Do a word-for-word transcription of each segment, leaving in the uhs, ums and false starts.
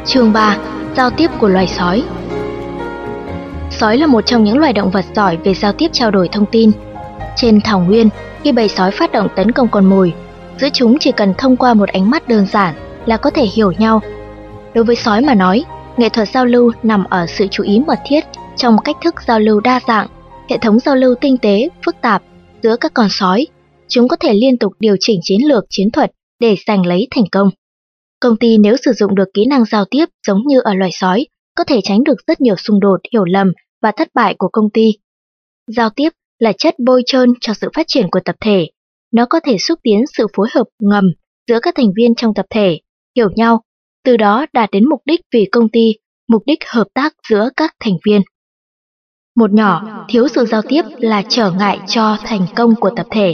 Chương ba. Giao tiếp của loài sói. Sói là một trong những loài động vật giỏi về giao tiếp trao đổi thông tin. Trên thảo nguyên, khi bầy sói phát động tấn công con mồi, giữa chúng chỉ cần thông qua một ánh mắt đơn giản là có thể hiểu nhau. Đối với sói mà nói, nghệ thuật giao lưu nằm ở sự chú ý mật thiết trong cách thức giao lưu đa dạng, hệ thống giao lưu tinh tế, phức tạp giữa các con sói. Chúng có thể liên tục điều chỉnh chiến lược, chiến thuật để giành lấy thành công. Công ty nếu sử dụng được kỹ năng giao tiếp giống như ở loài sói, có thể tránh được rất nhiều xung đột, hiểu lầm và thất bại của công ty. Giao tiếp là chất bôi trơn cho sự phát triển của tập thể. Nó có thể xúc tiến sự phối hợp ngầm giữa các thành viên trong tập thể, hiểu nhau, từ đó đạt đến mục đích vì công ty, mục đích hợp tác giữa các thành viên. Một nhỏ, thiếu sự giao tiếp là trở ngại cho thành công của tập thể.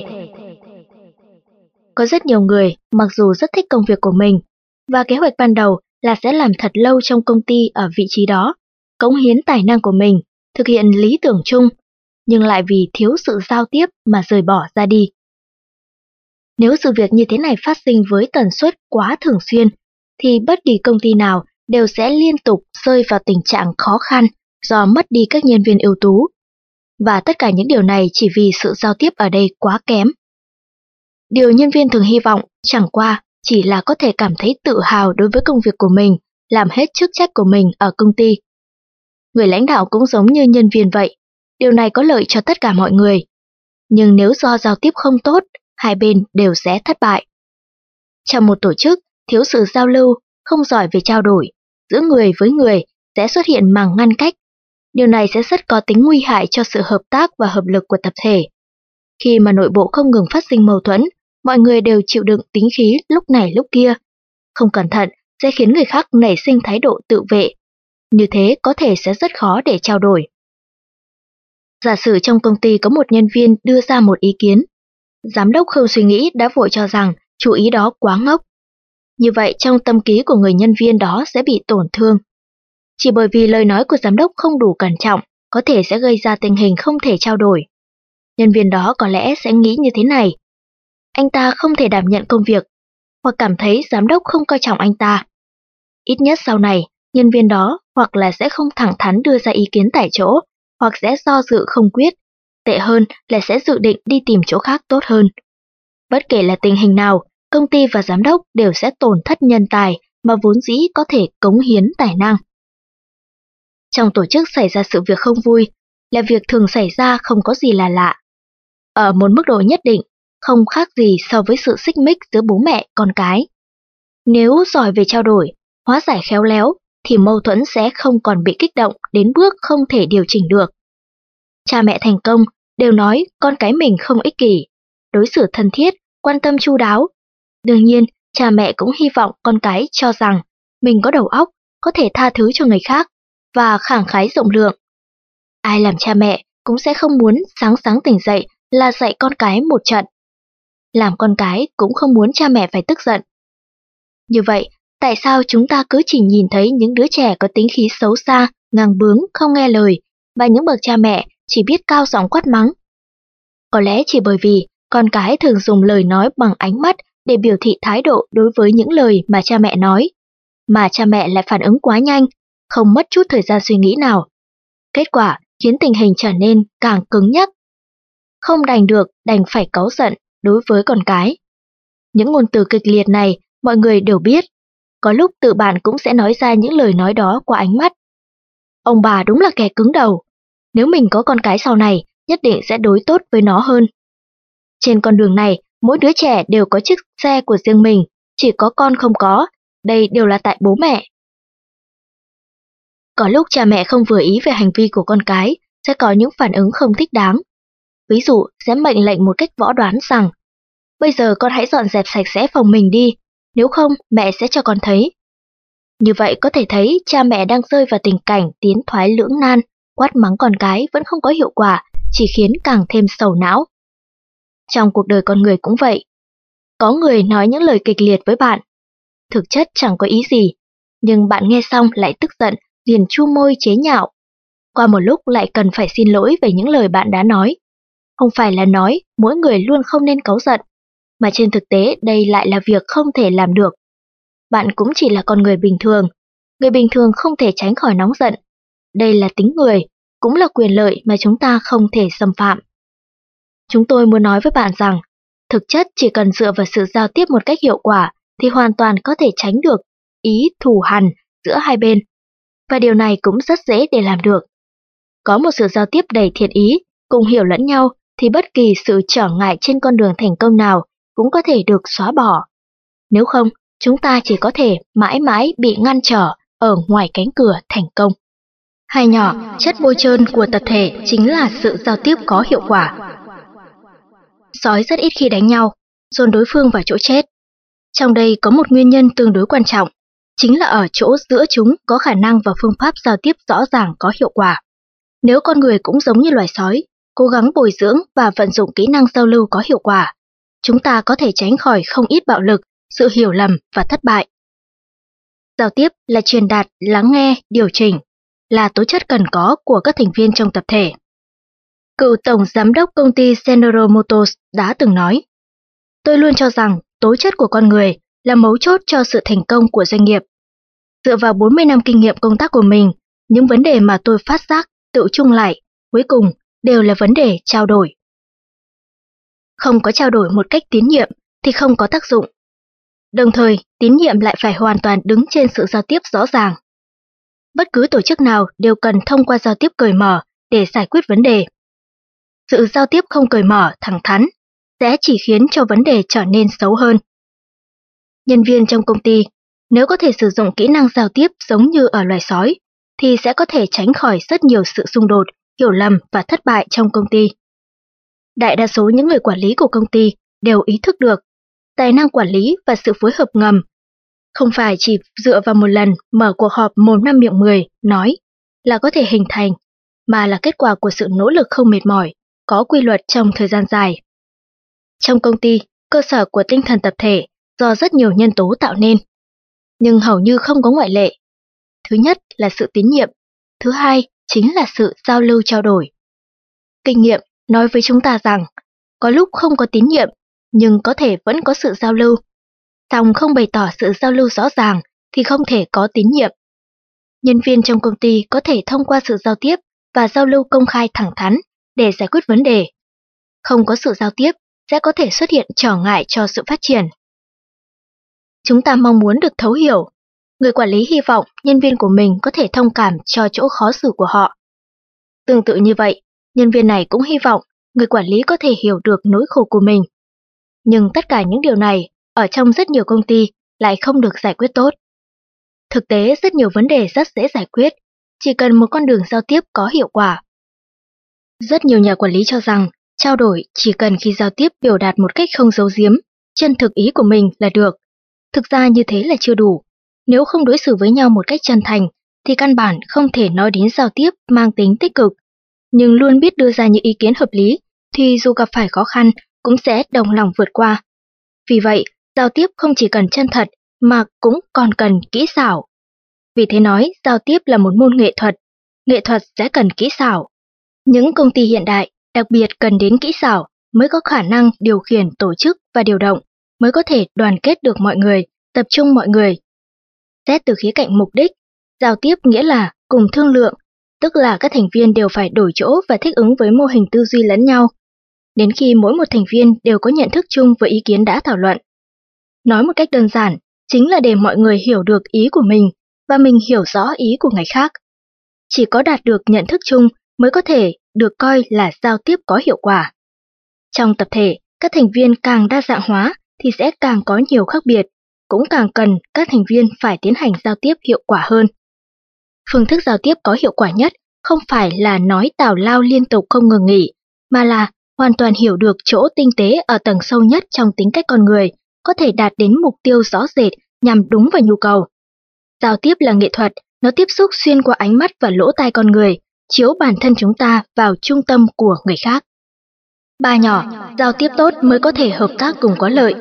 Có rất nhiều người, mặc dù rất thích công việc của mình, và kế hoạch ban đầu là sẽ làm thật lâu trong công ty ở vị trí đó, cống hiến tài năng của mình, thực hiện lý tưởng chung, nhưng lại vì thiếu sự giao tiếp mà rời bỏ ra đi. Nếu sự việc như thế này phát sinh với tần suất quá thường xuyên, thì bất kỳ công ty nào đều sẽ liên tục rơi vào tình trạng khó khăn do mất đi các nhân viên ưu tú. Và tất cả những điều này chỉ vì sự giao tiếp ở đây quá kém. Điều nhân viên thường hy vọng chẳng qua chỉ là có thể cảm thấy tự hào đối với công việc của mình, làm hết chức trách của mình ở công ty. Người lãnh đạo cũng giống như nhân viên vậy, điều này có lợi cho tất cả mọi người. Nhưng nếu do giao tiếp không tốt, hai bên đều sẽ thất bại. Trong một tổ chức, thiếu sự giao lưu, không giỏi về trao đổi, giữa người với người sẽ xuất hiện màng ngăn cách. Điều này sẽ rất có tính nguy hại cho sự hợp tác và hợp lực của tập thể. Khi mà nội bộ không ngừng phát sinh mâu thuẫn, mọi người đều chịu đựng tính khí lúc này lúc kia. Không cẩn thận sẽ khiến người khác nảy sinh thái độ tự vệ. Như thế có thể sẽ rất khó để trao đổi. Giả sử trong công ty có một nhân viên đưa ra một ý kiến. Giám đốc không suy nghĩ đã vội cho rằng chú ý đó quá ngốc. Như vậy trong tâm trí của người nhân viên đó sẽ bị tổn thương. Chỉ bởi vì lời nói của giám đốc không đủ cẩn trọng, có thể sẽ gây ra tình hình không thể trao đổi. Nhân viên đó có lẽ sẽ nghĩ như thế này. Anh ta không thể đảm nhận công việc, hoặc cảm thấy giám đốc không coi trọng anh ta. Ít nhất sau này, nhân viên đó hoặc là sẽ không thẳng thắn đưa ra ý kiến tại chỗ, hoặc sẽ do dự không quyết. Tệ hơn là sẽ dự định đi tìm chỗ khác tốt hơn. Bất kể là tình hình nào, công ty và giám đốc đều sẽ tổn thất nhân tài mà vốn dĩ có thể cống hiến tài năng. Trong tổ chức xảy ra sự việc không vui là việc thường xảy ra, không có gì là lạ. Ở một mức độ nhất định, không khác gì so với sự xích mích giữa bố mẹ con cái. Nếu giỏi về trao đổi, hóa giải khéo léo, thì mâu thuẫn sẽ không còn bị kích động đến bước không thể điều chỉnh được. Cha mẹ thành công đều nói con cái mình không ích kỷ, đối xử thân thiết, quan tâm chu đáo. Đương nhiên, cha mẹ cũng hy vọng con cái cho rằng mình có đầu óc, có thể tha thứ cho người khác và khẳng khái rộng lượng. Ai làm cha mẹ cũng sẽ không muốn sáng sáng tỉnh dậy là dạy con cái một trận. Làm con cái cũng không muốn cha mẹ phải tức giận. Như vậy, tại sao chúng ta cứ chỉ nhìn thấy những đứa trẻ có tính khí xấu xa, ngang bướng, không nghe lời, và những bậc cha mẹ chỉ biết cao giọng quát mắng? Có lẽ chỉ bởi vì con cái thường dùng lời nói bằng ánh mắt để biểu thị thái độ đối với những lời mà cha mẹ nói, mà cha mẹ lại phản ứng quá nhanh, không mất chút thời gian suy nghĩ nào. Kết quả khiến tình hình trở nên càng cứng nhắc. Không đành được, đành phải cáu giận đối với con cái. Những ngôn từ kịch liệt này mọi người đều biết. Có lúc tự bạn cũng sẽ nói ra những lời nói đó qua ánh mắt. Ông bà đúng là kẻ cứng đầu. Nếu mình có con cái sau này, nhất định sẽ đối tốt với nó hơn. Trên con đường này, mỗi đứa trẻ đều có chiếc xe của riêng mình, chỉ có con không có, đây đều là tại bố mẹ. Có lúc cha mẹ không vừa ý về hành vi của con cái, sẽ có những phản ứng không thích đáng. Ví dụ, sẽ mệnh lệnh một cách võ đoán rằng, bây giờ con hãy dọn dẹp sạch sẽ phòng mình đi, nếu không mẹ sẽ cho con thấy. Như vậy có thể thấy cha mẹ đang rơi vào tình cảnh tiến thoái lưỡng nan, quát mắng con cái vẫn không có hiệu quả, chỉ khiến càng thêm sầu não. Trong cuộc đời con người cũng vậy. Có người nói những lời kịch liệt với bạn. Thực chất chẳng có ý gì, nhưng bạn nghe xong lại tức giận, liền chu môi chế nhạo. Qua một lúc lại cần phải xin lỗi về những lời bạn đã nói. Không phải là nói mỗi người luôn không nên cáu giận, mà trên thực tế đây lại là việc không thể làm được. Bạn cũng chỉ là con người bình thường, Người bình thường không thể tránh khỏi nóng giận. Đây là tính người, cũng là quyền lợi mà chúng ta không thể xâm phạm. Chúng tôi muốn nói với bạn rằng, thực chất chỉ cần dựa vào sự giao tiếp một cách hiệu quả thì hoàn toàn có thể tránh được ý thù hằn giữa hai bên. Và điều này cũng rất dễ để làm được. Có một sự giao tiếp đầy thiện ý, cùng hiểu lẫn nhau thì bất kỳ sự trở ngại trên con đường thành công nào cũng có thể được xóa bỏ. Nếu không, chúng ta chỉ có thể mãi mãi bị ngăn trở ở ngoài cánh cửa thành công. Hai nhỏ, chất bôi trơn của tập thể chính là sự giao tiếp có hiệu quả. Sói rất ít khi đánh nhau, dồn đối phương vào chỗ chết. Trong đây có một nguyên nhân tương đối quan trọng, chính là ở chỗ giữa chúng có khả năng và phương pháp giao tiếp rõ ràng có hiệu quả. Nếu con người cũng giống như loài sói, cố gắng bồi dưỡng và vận dụng kỹ năng giao lưu có hiệu quả, chúng ta có thể tránh khỏi không ít bạo lực, sự hiểu lầm và thất bại. Giao tiếp là truyền đạt, lắng nghe, điều chỉnh, là tố chất cần có của các thành viên trong tập thể. Cựu tổng giám đốc công ty General Motors đã từng nói, tôi luôn cho rằng tố chất của con người là mấu chốt cho sự thành công của doanh nghiệp. Dựa vào bốn mươi năm kinh nghiệm công tác của mình, những vấn đề mà tôi phát giác, tự chung lại, cuối cùng đều là vấn đề trao đổi. Không có trao đổi một cách tín nhiệm thì không có tác dụng. Đồng thời, tín nhiệm lại phải hoàn toàn đứng trên sự giao tiếp rõ ràng. Bất cứ tổ chức nào đều cần thông qua giao tiếp cởi mở để giải quyết vấn đề. Sự giao tiếp không cởi mở, thẳng thắn sẽ chỉ khiến cho vấn đề trở nên xấu hơn. Nhân viên trong công ty, nếu có thể sử dụng kỹ năng giao tiếp giống như ở loài sói, thì sẽ có thể tránh khỏi rất nhiều sự xung đột, hiểu lầm và thất bại trong công ty. Đại đa số những người quản lý của công ty đều ý thức được tài năng quản lý và sự phối hợp ngầm không phải chỉ dựa vào một lần mở cuộc họp mồm năm miệng mười nói là có thể hình thành, mà là kết quả của sự nỗ lực không mệt mỏi, có quy luật trong thời gian dài. Trong công ty, cơ sở của tinh thần tập thể do rất nhiều nhân tố tạo nên, nhưng hầu như không có ngoại lệ. Thứ nhất là sự tín nhiệm, thứ hai chính là sự giao lưu trao đổi. Kinh nghiệm nói với chúng ta rằng, có lúc không có tín nhiệm, nhưng có thể vẫn có sự giao lưu. Song không bày tỏ sự giao lưu rõ ràng thì không thể có tín nhiệm. Nhân viên trong công ty có thể thông qua sự giao tiếp và giao lưu công khai thẳng thắn để giải quyết vấn đề. Không có sự giao tiếp sẽ có thể xuất hiện trở ngại cho sự phát triển. Chúng ta mong muốn được thấu hiểu. Người quản lý hy vọng nhân viên của mình có thể thông cảm cho chỗ khó xử của họ. Tương tự như vậy, nhân viên này cũng hy vọng người quản lý có thể hiểu được nỗi khổ của mình. Nhưng tất cả những điều này ở trong rất nhiều công ty lại không được giải quyết tốt. Thực tế rất nhiều vấn đề rất dễ giải quyết, chỉ cần một con đường giao tiếp có hiệu quả. Rất nhiều nhà quản lý cho rằng trao đổi chỉ cần khi giao tiếp biểu đạt một cách không giấu giếm, chân thực ý của mình là được. Thực ra như thế là chưa đủ. Nếu không đối xử với nhau một cách chân thành, thì căn bản không thể nói đến giao tiếp mang tính tích cực. Nhưng luôn biết đưa ra những ý kiến hợp lý, thì dù gặp phải khó khăn, cũng sẽ đồng lòng vượt qua. Vì vậy, giao tiếp không chỉ cần chân thật, mà cũng còn cần kỹ xảo. Vì thế nói, giao tiếp là một môn nghệ thuật. Nghệ thuật sẽ cần kỹ xảo. Những công ty hiện đại đặc biệt cần đến kỹ xảo mới có khả năng điều khiển tổ chức và điều động, mới có thể đoàn kết được mọi người, tập trung mọi người. Xét từ khía cạnh mục đích, giao tiếp nghĩa là cùng thương lượng, tức là các thành viên đều phải đổi chỗ và thích ứng với mô hình tư duy lẫn nhau, đến khi mỗi một thành viên đều có nhận thức chung với ý kiến đã thảo luận. Nói một cách đơn giản, chính là để mọi người hiểu được ý của mình và mình hiểu rõ ý của người khác. Chỉ có đạt được nhận thức chung mới có thể được coi là giao tiếp có hiệu quả. Trong tập thể, các thành viên càng đa dạng hóa thì sẽ càng có nhiều khác biệt, cũng càng cần các thành viên phải tiến hành giao tiếp hiệu quả hơn. Phương thức giao tiếp có hiệu quả nhất không phải là nói tào lao liên tục không ngừng nghỉ, mà là hoàn toàn hiểu được chỗ tinh tế ở tầng sâu nhất trong tính cách con người, có thể đạt đến mục tiêu rõ rệt nhằm đúng vào nhu cầu. Giao tiếp là nghệ thuật, nó tiếp xúc xuyên qua ánh mắt và lỗ tai con người, chiếu bản thân chúng ta vào trung tâm của người khác. Ba nhỏ, giao tiếp tốt mới có thể hợp tác cùng có lợi.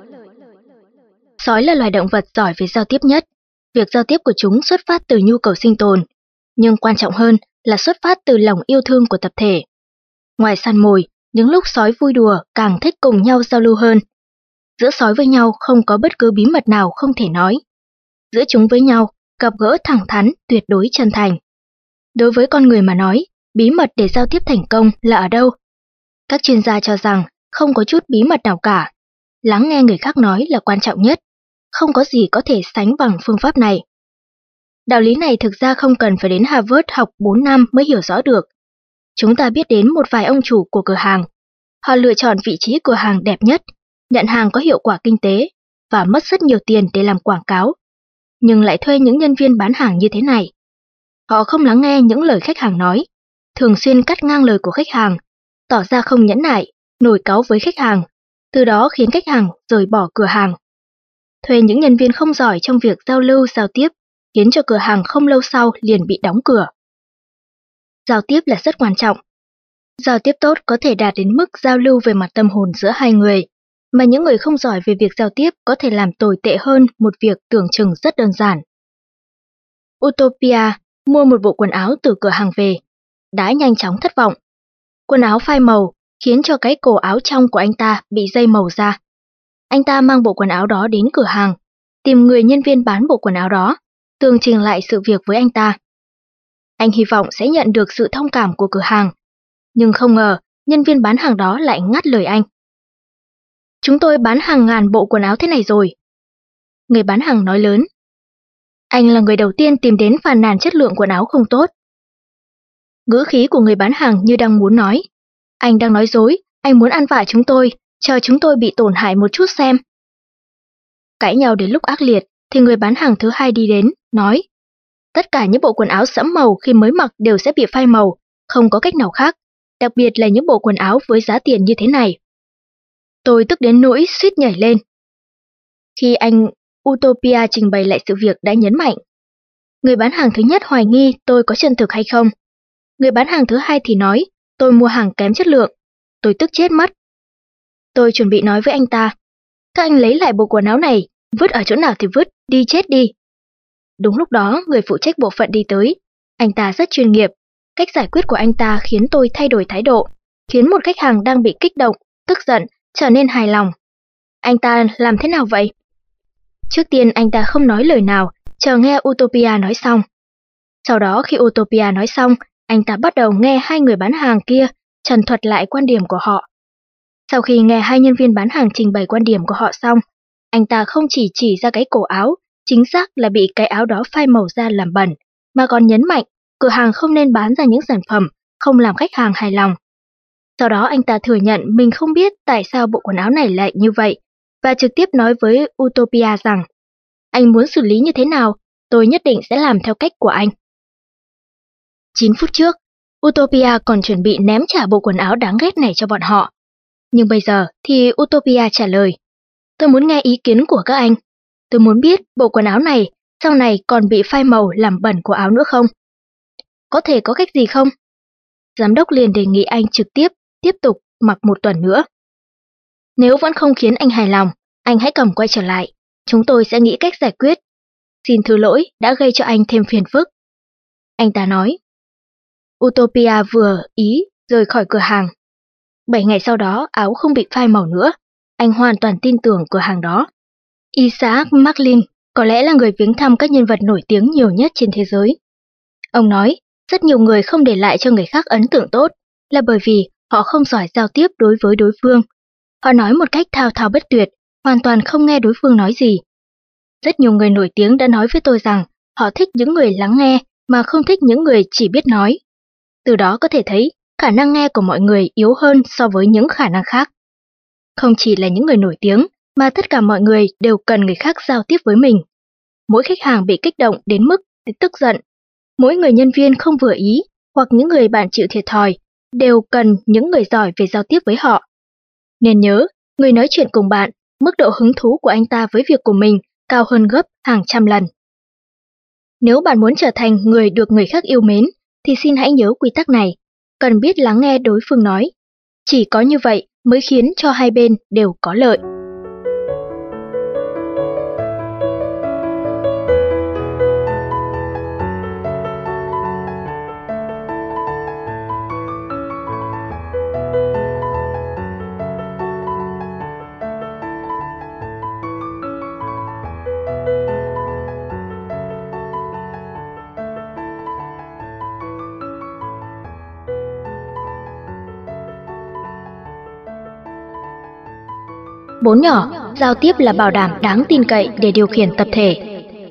Sói là loài động vật giỏi về giao tiếp nhất. Việc giao tiếp của chúng xuất phát từ nhu cầu sinh tồn, nhưng quan trọng hơn là xuất phát từ lòng yêu thương của tập thể. Ngoài săn mồi, những lúc sói vui đùa càng thích cùng nhau giao lưu hơn. Giữa sói với nhau không có bất cứ bí mật nào không thể nói. Giữa chúng với nhau, gặp gỡ thẳng thắn, tuyệt đối chân thành. Đối với con người mà nói, bí mật để giao tiếp thành công là ở đâu? Các chuyên gia cho rằng không có chút bí mật nào cả. Lắng nghe người khác nói là quan trọng nhất. Không có gì có thể sánh bằng phương pháp này. Đạo lý này thực ra không cần phải đến Harvard học bốn năm mới hiểu rõ được. Chúng ta biết đến một vài ông chủ của cửa hàng. Họ lựa chọn vị trí cửa hàng đẹp nhất, nhận hàng có hiệu quả kinh tế và mất rất nhiều tiền để làm quảng cáo, nhưng lại thuê những nhân viên bán hàng như thế này. Họ không lắng nghe những lời khách hàng nói, thường xuyên cắt ngang lời của khách hàng, tỏ ra không nhẫn nại, nổi cáu với khách hàng, từ đó khiến khách hàng rời bỏ cửa hàng. Thuê những nhân viên không giỏi trong việc giao lưu giao tiếp, khiến cho cửa hàng không lâu sau liền bị đóng cửa. Giao tiếp là rất quan trọng. Giao tiếp tốt có thể đạt đến mức giao lưu về mặt tâm hồn giữa hai người, mà những người không giỏi về việc giao tiếp có thể làm tồi tệ hơn một việc tưởng chừng rất đơn giản. Utopia mua một bộ quần áo từ cửa hàng về, đã nhanh chóng thất vọng. Quần áo phai màu khiến cho cái cổ áo trong của anh ta bị dây màu ra. Anh ta mang bộ quần áo đó đến cửa hàng, tìm người nhân viên bán bộ quần áo đó, tường trình lại sự việc với anh ta. Anh hy vọng sẽ nhận được sự thông cảm của cửa hàng, nhưng không ngờ nhân viên bán hàng đó lại ngắt lời anh. Chúng tôi bán hàng ngàn bộ quần áo thế này rồi. Người bán hàng nói lớn. Anh là người đầu tiên tìm đến phàn nàn chất lượng quần áo không tốt. Ngữ khí của người bán hàng như đang muốn nói. Anh đang nói dối, anh muốn ăn vạ chúng tôi, chờ chúng tôi bị tổn hại một chút xem. Cãi nhau đến lúc ác liệt, thì người bán hàng thứ hai đi đến, nói. Tất cả những bộ quần áo sẫm màu khi mới mặc đều sẽ bị phai màu, không có cách nào khác, đặc biệt là những bộ quần áo với giá tiền như thế này. Tôi tức đến nỗi suýt nhảy lên. Khi anh Utopia trình bày lại sự việc đã nhấn mạnh. Người bán hàng thứ nhất hoài nghi tôi có chân thực hay không. Người bán hàng thứ hai thì nói tôi mua hàng kém chất lượng. Tôi tức chết mất. Tôi chuẩn bị nói với anh ta. Các anh lấy lại bộ quần áo này, vứt ở chỗ nào thì vứt, đi chết đi. Đúng lúc đó người phụ trách bộ phận đi tới. Anh ta rất chuyên nghiệp. Cách giải quyết của anh ta khiến tôi thay đổi thái độ, khiến một khách hàng đang bị kích động, tức giận, trở nên hài lòng. Anh ta làm thế nào vậy? Trước tiên anh ta không nói lời nào, chờ nghe Utopia nói xong. Sau đó khi Utopia nói xong, anh ta bắt đầu nghe hai người bán hàng kia trần thuật lại quan điểm của họ. Sau khi nghe hai nhân viên bán hàng trình bày quan điểm của họ xong, anh ta không chỉ chỉ ra cái cổ áo, chính xác là bị cái áo đó phai màu ra làm bẩn, mà còn nhấn mạnh cửa hàng không nên bán ra những sản phẩm không làm khách hàng hài lòng. Sau đó anh ta thừa nhận mình không biết tại sao bộ quần áo này lại như vậy, và trực tiếp nói với Utopia rằng anh muốn xử lý như thế nào, tôi nhất định sẽ làm theo cách của anh. chín phút trước, Utopia còn chuẩn bị ném trả bộ quần áo đáng ghét này cho bọn họ. Nhưng bây giờ thì Utopia trả lời, tôi muốn nghe ý kiến của các anh. Tôi muốn biết bộ quần áo này sau này còn bị phai màu làm bẩn của áo nữa không? Có thể có cách gì không? Giám đốc liền đề nghị anh trực tiếp, tiếp tục mặc một tuần nữa. Nếu vẫn không khiến anh hài lòng, anh hãy cầm quay trở lại. Chúng tôi sẽ nghĩ cách giải quyết. Xin thứ lỗi đã gây cho anh thêm phiền phức. Anh ta nói. Utopia vừa ý rời khỏi cửa hàng. Bảy ngày sau đó áo không bị phai màu nữa. Anh hoàn toàn tin tưởng cửa hàng đó. Isaac Marlin có lẽ là người viếng thăm các nhân vật nổi tiếng nhiều nhất trên thế giới. Ông nói, rất nhiều người không để lại cho người khác ấn tượng tốt là bởi vì họ không giỏi giao tiếp đối với đối phương. Họ nói một cách thao thao bất tuyệt, hoàn toàn không nghe đối phương nói gì. Rất nhiều người nổi tiếng đã nói với tôi rằng họ thích những người lắng nghe mà không thích những người chỉ biết nói. Từ đó có thể thấy khả năng nghe của mọi người yếu hơn so với những khả năng khác. Không chỉ là những người nổi tiếng, mà tất cả mọi người đều cần người khác giao tiếp với mình. Mỗi khách hàng bị kích động đến mức tức giận, mỗi người nhân viên không vừa ý hoặc những người bạn chịu thiệt thòi đều cần những người giỏi về giao tiếp với họ. Nên nhớ, người nói chuyện cùng bạn, mức độ hứng thú của anh ta với việc của mình cao hơn gấp hàng trăm lần. Nếu bạn muốn trở thành người được người khác yêu mến, thì xin hãy nhớ quy tắc này, cần biết lắng nghe đối phương nói. Chỉ có như vậy mới khiến cho hai bên đều có lợi. Bốn nhỏ, giao tiếp là bảo đảm đáng tin cậy để điều khiển tập thể.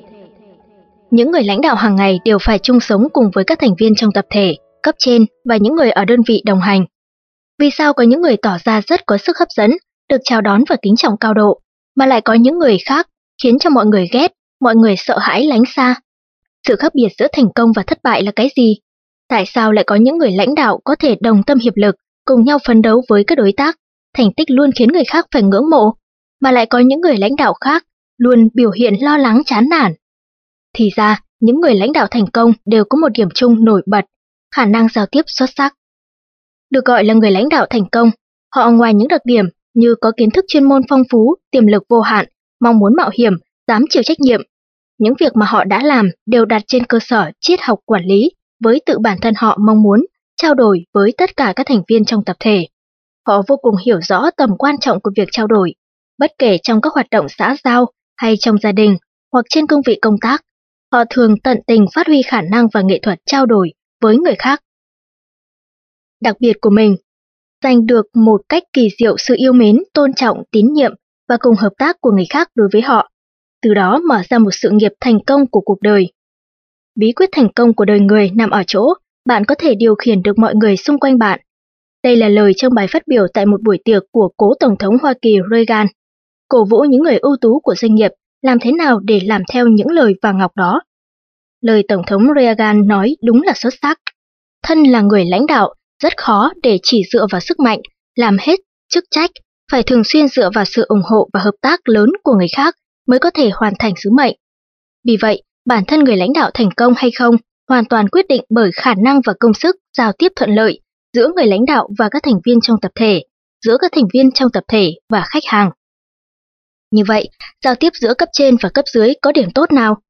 Những người lãnh đạo hàng ngày đều phải chung sống cùng với các thành viên trong tập thể, cấp trên và những người ở đơn vị đồng hành. Vì sao có những người tỏ ra rất có sức hấp dẫn, được chào đón và kính trọng cao độ, mà lại có những người khác khiến cho mọi người ghét, mọi người sợ hãi lánh xa? Sự khác biệt giữa thành công và thất bại là cái gì? Tại sao lại có những người lãnh đạo có thể đồng tâm hiệp lực, cùng nhau phấn đấu với các đối tác, thành tích luôn khiến người khác phải ngưỡng mộ, mà lại có những người lãnh đạo khác luôn biểu hiện lo lắng chán nản? Thì ra, những người lãnh đạo thành công đều có một điểm chung nổi bật, khả năng giao tiếp xuất sắc. Được gọi là người lãnh đạo thành công, họ ngoài những đặc điểm như có kiến thức chuyên môn phong phú, tiềm lực vô hạn, mong muốn mạo hiểm, dám chịu trách nhiệm, những việc mà họ đã làm đều đặt trên cơ sở triết học quản lý với tự bản thân họ mong muốn trao đổi với tất cả các thành viên trong tập thể. Họ vô cùng hiểu rõ tầm quan trọng của việc trao đổi, bất kể trong các hoạt động xã giao hay trong gia đình hoặc trên cương vị công tác. Họ thường tận tình phát huy khả năng và nghệ thuật trao đổi với người khác. Đặc biệt của mình, giành được một cách kỳ diệu sự yêu mến, tôn trọng, tín nhiệm và cùng hợp tác của người khác đối với họ, từ đó mở ra một sự nghiệp thành công của cuộc đời. Bí quyết thành công của đời người nằm ở chỗ bạn có thể điều khiển được mọi người xung quanh bạn. Đây là lời trong bài phát biểu tại một buổi tiệc của cố Tổng thống Hoa Kỳ Reagan, cổ vũ những người ưu tú của doanh nghiệp làm thế nào để làm theo những lời vàng ngọc đó. Lời Tổng thống Reagan nói đúng là xuất sắc. Thân là người lãnh đạo, rất khó để chỉ dựa vào sức mạnh, làm hết chức trách, phải thường xuyên dựa vào sự ủng hộ và hợp tác lớn của người khác mới có thể hoàn thành sứ mệnh. Vì vậy, bản thân người lãnh đạo thành công hay không hoàn toàn quyết định bởi khả năng và công sức giao tiếp thuận lợi giữa người lãnh đạo và các thành viên trong tập thể, giữa các thành viên trong tập thể và khách hàng. Như vậy, giao tiếp giữa cấp trên và cấp dưới có điểm tốt nào?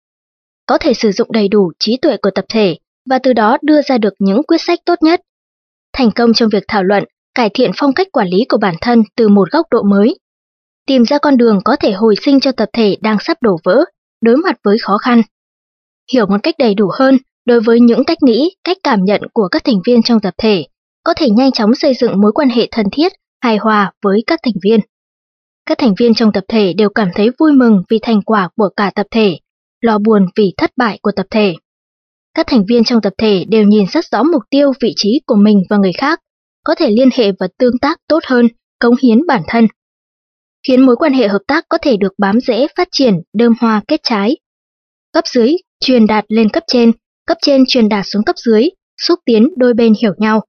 Có thể sử dụng đầy đủ trí tuệ của tập thể và từ đó đưa ra được những quyết sách tốt nhất. Thành công trong việc thảo luận, cải thiện phong cách quản lý của bản thân từ một góc độ mới. Tìm ra con đường có thể hồi sinh cho tập thể đang sắp đổ vỡ, đối mặt với khó khăn. Hiểu một cách đầy đủ hơn đối với những cách nghĩ, cách cảm nhận của các thành viên trong tập thể, có thể nhanh chóng xây dựng mối quan hệ thân thiết, hài hòa với các thành viên. Các thành viên trong tập thể đều cảm thấy vui mừng vì thành quả của cả tập thể, lo buồn vì thất bại của tập thể. Các thành viên trong tập thể đều nhìn rất rõ mục tiêu, vị trí của mình và người khác, có thể liên hệ và tương tác tốt hơn, cống hiến bản thân, khiến mối quan hệ hợp tác có thể được bám rễ, phát triển, đơm hoa kết trái. Cấp dưới truyền đạt lên cấp trên, cấp trên truyền đạt xuống cấp dưới, xúc tiến đôi bên hiểu nhau.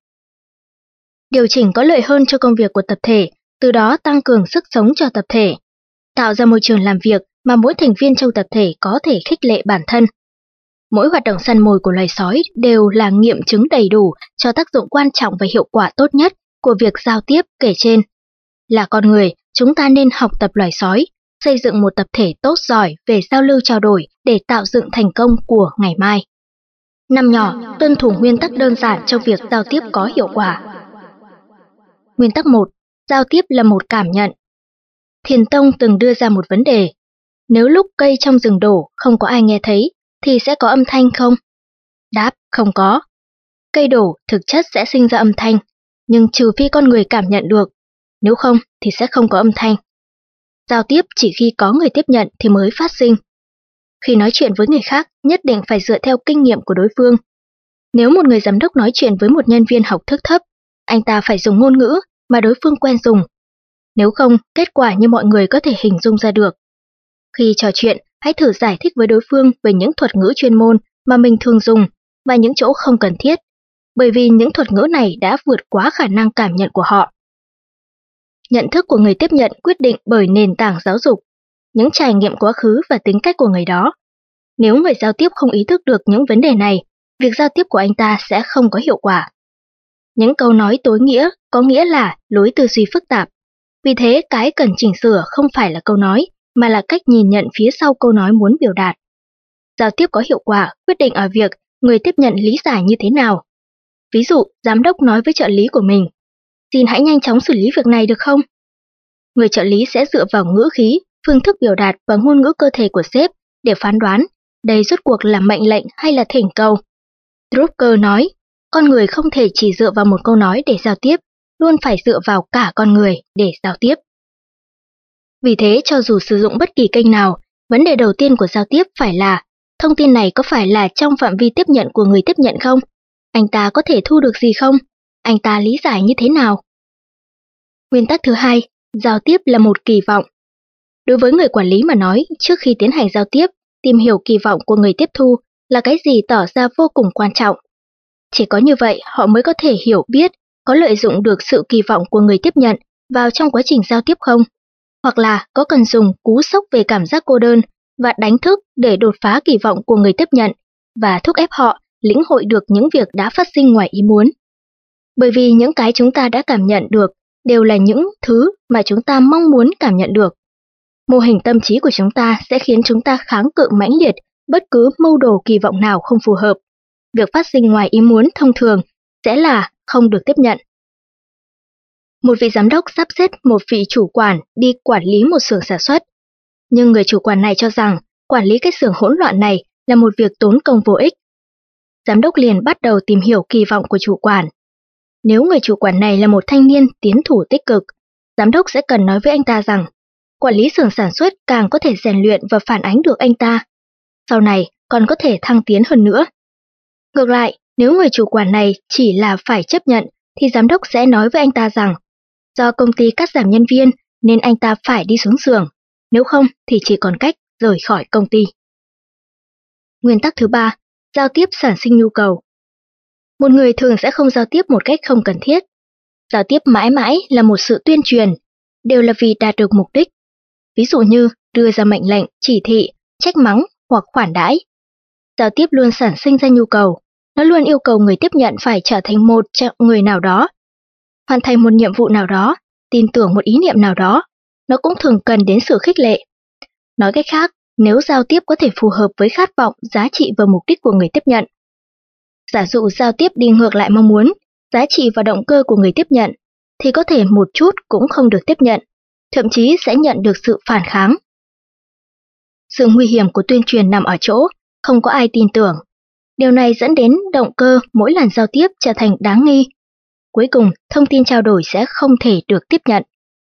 Điều chỉnh có lợi hơn cho công việc của tập thể, từ đó tăng cường sức sống cho tập thể, tạo ra môi trường làm việc mà mỗi thành viên trong tập thể có thể khích lệ bản thân. Mỗi hoạt động săn mồi của loài sói đều là nghiệm chứng đầy đủ cho tác dụng quan trọng và hiệu quả tốt nhất của việc giao tiếp kể trên. Là con người, chúng ta nên học tập loài sói, xây dựng một tập thể tốt giỏi về giao lưu trao đổi để tạo dựng thành công của ngày mai. Năm nhỏ, tuân thủ nguyên tắc đơn giản trong việc giao tiếp có hiệu quả. Nguyên tắc một. Giao tiếp là một cảm nhận. Thiền Tông từng đưa ra một vấn đề. Nếu lúc cây trong rừng đổ không có ai nghe thấy, thì sẽ có âm thanh không? Đáp, không có. Cây đổ thực chất sẽ sinh ra âm thanh, nhưng trừ phi con người cảm nhận được, nếu không thì sẽ không có âm thanh. Giao tiếp chỉ khi có người tiếp nhận thì mới phát sinh. Khi nói chuyện với người khác, nhất định phải dựa theo kinh nghiệm của đối phương. Nếu một người giám đốc nói chuyện với một nhân viên học thức thấp, anh ta phải dùng ngôn ngữ mà đối phương quen dùng. Nếu không, kết quả như mọi người có thể hình dung ra được. Khi trò chuyện, hãy thử giải thích với đối phương về những thuật ngữ chuyên môn mà mình thường dùng và những chỗ không cần thiết, bởi vì những thuật ngữ này đã vượt quá khả năng cảm nhận của họ. Nhận thức của người tiếp nhận quyết định bởi nền tảng giáo dục, những trải nghiệm quá khứ và tính cách của người đó. Nếu người giao tiếp không ý thức được những vấn đề này, việc giao tiếp của anh ta sẽ không có hiệu quả. Những câu nói tối nghĩa có nghĩa là lối tư duy phức tạp. Vì thế, cái cần chỉnh sửa không phải là câu nói, mà là cách nhìn nhận phía sau câu nói muốn biểu đạt. Giao tiếp có hiệu quả quyết định ở việc người tiếp nhận lý giải như thế nào. Ví dụ, giám đốc nói với trợ lý của mình, xin hãy nhanh chóng xử lý việc này được không? Người trợ lý sẽ dựa vào ngữ khí, phương thức biểu đạt và ngôn ngữ cơ thể của sếp để phán đoán đây rốt cuộc là mệnh lệnh hay là thỉnh cầu. Drucker nói, con người không thể chỉ dựa vào một câu nói để giao tiếp, luôn phải dựa vào cả con người để giao tiếp. Vì thế, cho dù sử dụng bất kỳ kênh nào, vấn đề đầu tiên của giao tiếp phải là thông tin này có phải là trong phạm vi tiếp nhận của người tiếp nhận không? Anh ta có thể thu được gì không? Anh ta lý giải như thế nào? Nguyên tắc thứ hai, giao tiếp là một kỳ vọng. Đối với người quản lý mà nói, trước khi tiến hành giao tiếp, tìm hiểu kỳ vọng của người tiếp thu là cái gì tỏ ra vô cùng quan trọng. Chỉ có như vậy, họ mới có thể hiểu biết có lợi dụng được sự kỳ vọng của người tiếp nhận vào trong quá trình giao tiếp không, hoặc là có cần dùng cú sốc về cảm giác cô đơn và đánh thức để đột phá kỳ vọng của người tiếp nhận và thúc ép họ lĩnh hội được những việc đã phát sinh ngoài ý muốn. Bởi vì những cái chúng ta đã cảm nhận được đều là những thứ mà chúng ta mong muốn cảm nhận được. Mô hình tâm trí của chúng ta sẽ khiến chúng ta kháng cự mãnh liệt bất cứ mưu đồ kỳ vọng nào không phù hợp. Việc phát sinh ngoài ý muốn thông thường sẽ là không được tiếp nhận. Một vị giám đốc sắp xếp một vị chủ quản đi quản lý một xưởng sản xuất. Nhưng người chủ quản này cho rằng quản lý cái xưởng hỗn loạn này là một việc tốn công vô ích. Giám đốc liền bắt đầu tìm hiểu kỳ vọng của chủ quản. Nếu người chủ quản này là một thanh niên tiến thủ tích cực, giám đốc sẽ cần nói với anh ta rằng quản lý xưởng sản xuất càng có thể rèn luyện và phản ánh được anh ta. Sau này còn có thể thăng tiến hơn nữa. Ngược lại, nếu người chủ quản này chỉ là phải chấp nhận thì giám đốc sẽ nói với anh ta rằng do công ty cắt giảm nhân viên nên anh ta phải đi xuống xưởng, nếu không thì chỉ còn cách rời khỏi công ty. Nguyên tắc thứ ba, giao tiếp sản sinh nhu cầu. Một người thường sẽ không giao tiếp một cách không cần thiết. Giao tiếp mãi mãi là một sự tuyên truyền, đều là vì đạt được mục đích. Ví dụ như đưa ra mệnh lệnh, chỉ thị, trách mắng hoặc khoản đãi. Giao tiếp luôn sản sinh ra nhu cầu, nó luôn yêu cầu người tiếp nhận phải trở thành một người nào đó, hoàn thành một nhiệm vụ nào đó, tin tưởng một ý niệm nào đó. Nó cũng thường cần đến sự khích lệ. Nói cách khác, nếu giao tiếp có thể phù hợp với khát vọng, giá trị và mục đích của người tiếp nhận. Giả dụ giao tiếp đi ngược lại mong muốn, giá trị và động cơ của người tiếp nhận, thì có thể một chút cũng không được tiếp nhận, thậm chí sẽ nhận được sự phản kháng. Sự nguy hiểm của tuyên truyền nằm ở chỗ, không có ai tin tưởng. Điều này dẫn đến động cơ mỗi lần giao tiếp trở thành đáng nghi. Cuối cùng, thông tin trao đổi sẽ không thể được tiếp nhận.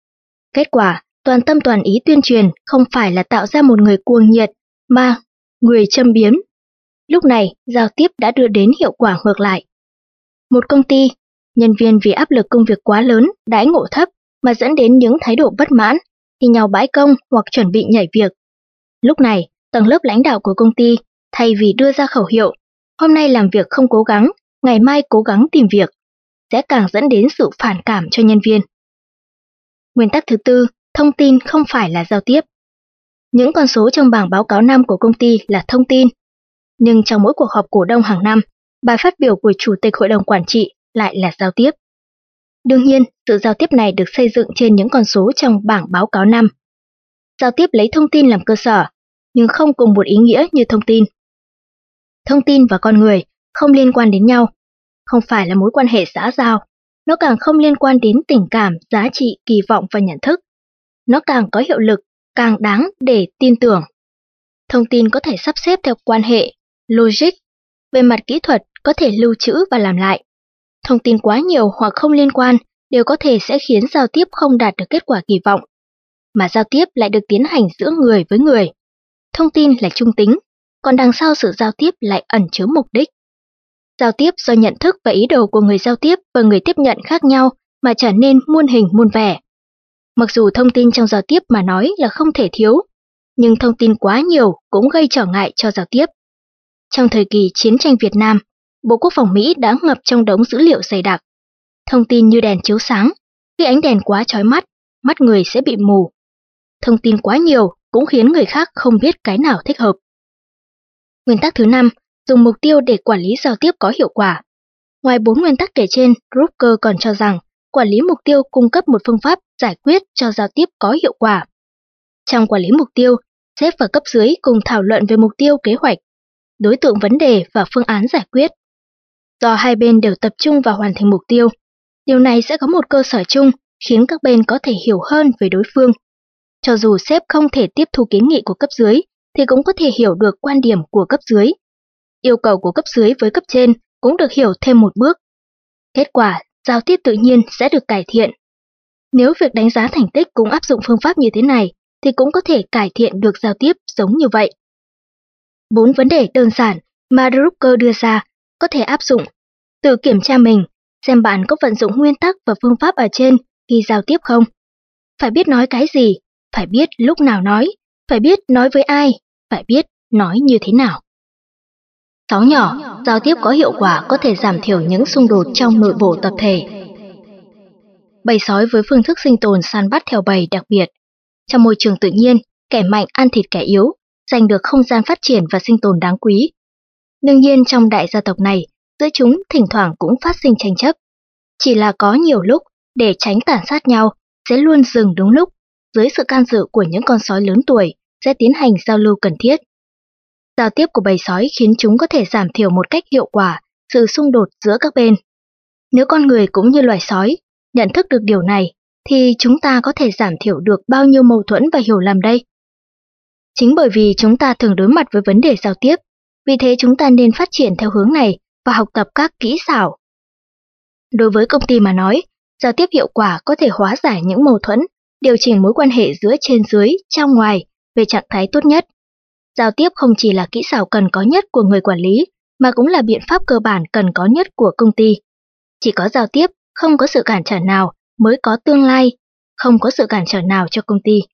Kết quả, toàn tâm toàn ý tuyên truyền không phải là tạo ra một người cuồng nhiệt, mà người châm biếm. Lúc này, giao tiếp đã đưa đến hiệu quả ngược lại. Một công ty, nhân viên vì áp lực công việc quá lớn, đãi ngộ thấp mà dẫn đến những thái độ bất mãn, thì nhau bãi công hoặc chuẩn bị nhảy việc. Lúc này, tầng lớp lãnh đạo của công ty, thay vì đưa ra khẩu hiệu, hôm nay làm việc không cố gắng, ngày mai cố gắng tìm việc, sẽ càng dẫn đến sự phản cảm cho nhân viên. Nguyên tắc thứ tư, thông tin không phải là giao tiếp. Những con số trong bảng báo cáo năm của công ty là thông tin, nhưng trong mỗi cuộc họp cổ đông hàng năm, bài phát biểu của Chủ tịch Hội đồng Quản trị lại là giao tiếp. Đương nhiên, sự giao tiếp này được xây dựng trên những con số trong bảng báo cáo năm. Giao tiếp lấy thông tin làm cơ sở, nhưng không cùng một ý nghĩa như thông tin. Thông tin và con người không liên quan đến nhau, không phải là mối quan hệ xã giao, nó càng không liên quan đến tình cảm, giá trị, kỳ vọng và nhận thức. Nó càng có hiệu lực, càng đáng để tin tưởng. Thông tin có thể sắp xếp theo quan hệ, logic, về mặt kỹ thuật có thể lưu trữ và làm lại. Thông tin quá nhiều hoặc không liên quan đều có thể sẽ khiến giao tiếp không đạt được kết quả kỳ vọng, mà giao tiếp lại được tiến hành giữa người với người. Thông tin là trung tính, còn đằng sau sự giao tiếp lại ẩn chứa mục đích. Giao tiếp do nhận thức và ý đồ của người giao tiếp và người tiếp nhận khác nhau mà trở nên muôn hình muôn vẻ. Mặc dù thông tin trong giao tiếp mà nói là không thể thiếu, nhưng thông tin quá nhiều cũng gây trở ngại cho giao tiếp. Trong thời kỳ chiến tranh Việt Nam, Bộ Quốc phòng Mỹ đã ngập trong đống dữ liệu dày đặc. Thông tin như đèn chiếu sáng, khi ánh đèn quá chói mắt, mắt người sẽ bị mù. Thông tin quá nhiều cũng khiến người khác không biết cái nào thích hợp. Nguyên tắc thứ năm, dùng mục tiêu để quản lý giao tiếp có hiệu quả. Ngoài bốn nguyên tắc kể trên, Drucker còn cho rằng quản lý mục tiêu cung cấp một phương pháp giải quyết cho giao tiếp có hiệu quả. Trong quản lý mục tiêu, sếp và cấp dưới cùng thảo luận về mục tiêu kế hoạch, đối tượng vấn đề và phương án giải quyết. Do hai bên đều tập trung vào hoàn thành mục tiêu, điều này sẽ có một cơ sở chung khiến các bên có thể hiểu hơn về đối phương. Cho dù sếp không thể tiếp thu kiến nghị của cấp dưới, thì cũng có thể hiểu được quan điểm của cấp dưới. Yêu cầu của cấp dưới với cấp trên cũng được hiểu thêm một bước. Kết quả, giao tiếp tự nhiên sẽ được cải thiện. Nếu việc đánh giá thành tích cũng áp dụng phương pháp như thế này, thì cũng có thể cải thiện được giao tiếp giống như vậy. Bốn vấn đề đơn giản mà Drucker đưa ra có thể áp dụng. Tự kiểm tra mình, xem bạn có vận dụng nguyên tắc và phương pháp ở trên khi giao tiếp không. Phải biết nói cái gì, phải biết lúc nào nói, phải biết nói với ai, phải biết nói như thế nào. Sáu nhỏ, giao tiếp có hiệu quả có thể giảm thiểu những xung đột trong nội bộ tập thể. Bầy sói với phương thức sinh tồn săn bắt theo bầy đặc biệt. Trong môi trường tự nhiên, kẻ mạnh ăn thịt kẻ yếu, giành được không gian phát triển và sinh tồn đáng quý. Đương nhiên trong đại gia tộc này, giữa chúng thỉnh thoảng cũng phát sinh tranh chấp. Chỉ là có nhiều lúc, để tránh tàn sát nhau, sẽ luôn dừng đúng lúc, dưới sự can dự của những con sói lớn tuổi, sẽ tiến hành giao lưu cần thiết. Giao tiếp của bầy sói khiến chúng có thể giảm thiểu một cách hiệu quả sự xung đột giữa các bên. Nếu con người cũng như loài sói, nhận thức được điều này, thì chúng ta có thể giảm thiểu được bao nhiêu mâu thuẫn và hiểu lầm đây? Chính bởi vì chúng ta thường đối mặt với vấn đề giao tiếp, vì thế chúng ta nên phát triển theo hướng này và học tập các kỹ xảo. Đối với công ty mà nói, giao tiếp hiệu quả có thể hóa giải những mâu thuẫn, điều chỉnh mối quan hệ giữa trên dưới, trong ngoài về trạng thái tốt nhất. Giao tiếp không chỉ là kỹ xảo cần có nhất của người quản lý, mà cũng là biện pháp cơ bản cần có nhất của công ty. Chỉ có giao tiếp, không có sự cản trở nào mới có tương lai, không có sự cản trở nào cho công ty.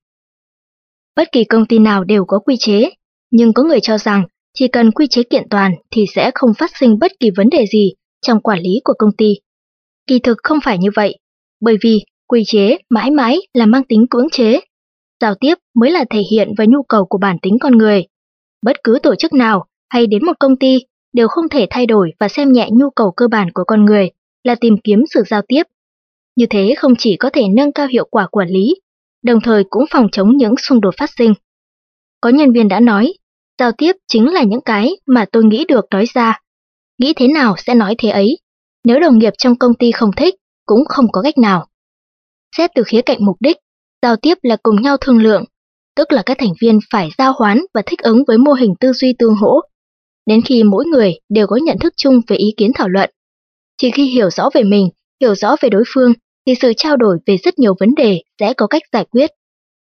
Bất kỳ công ty nào đều có quy chế, nhưng có người cho rằng chỉ cần quy chế kiện toàn thì sẽ không phát sinh bất kỳ vấn đề gì trong quản lý của công ty. Kỳ thực không phải như vậy, bởi vì quy chế mãi mãi là mang tính cưỡng chế. Giao tiếp mới là thể hiện và nhu cầu của bản tính con người. Bất cứ tổ chức nào hay đến một công ty đều không thể thay đổi và xem nhẹ nhu cầu cơ bản của con người là tìm kiếm sự giao tiếp. Như thế không chỉ có thể nâng cao hiệu quả quản lý, đồng thời cũng phòng chống những xung đột phát sinh. Có nhân viên đã nói, giao tiếp chính là những cái mà tôi nghĩ được nói ra. Nghĩ thế nào sẽ nói thế ấy. Nếu đồng nghiệp trong công ty không thích, cũng không có cách nào. Xét từ khía cạnh mục đích, giao tiếp là cùng nhau thương lượng, tức là các thành viên phải giao hoán và thích ứng với mô hình tư duy tương hỗ, đến khi mỗi người đều có nhận thức chung về ý kiến thảo luận. Chỉ khi hiểu rõ về mình, hiểu rõ về đối phương, thì sự trao đổi về rất nhiều vấn đề sẽ có cách giải quyết.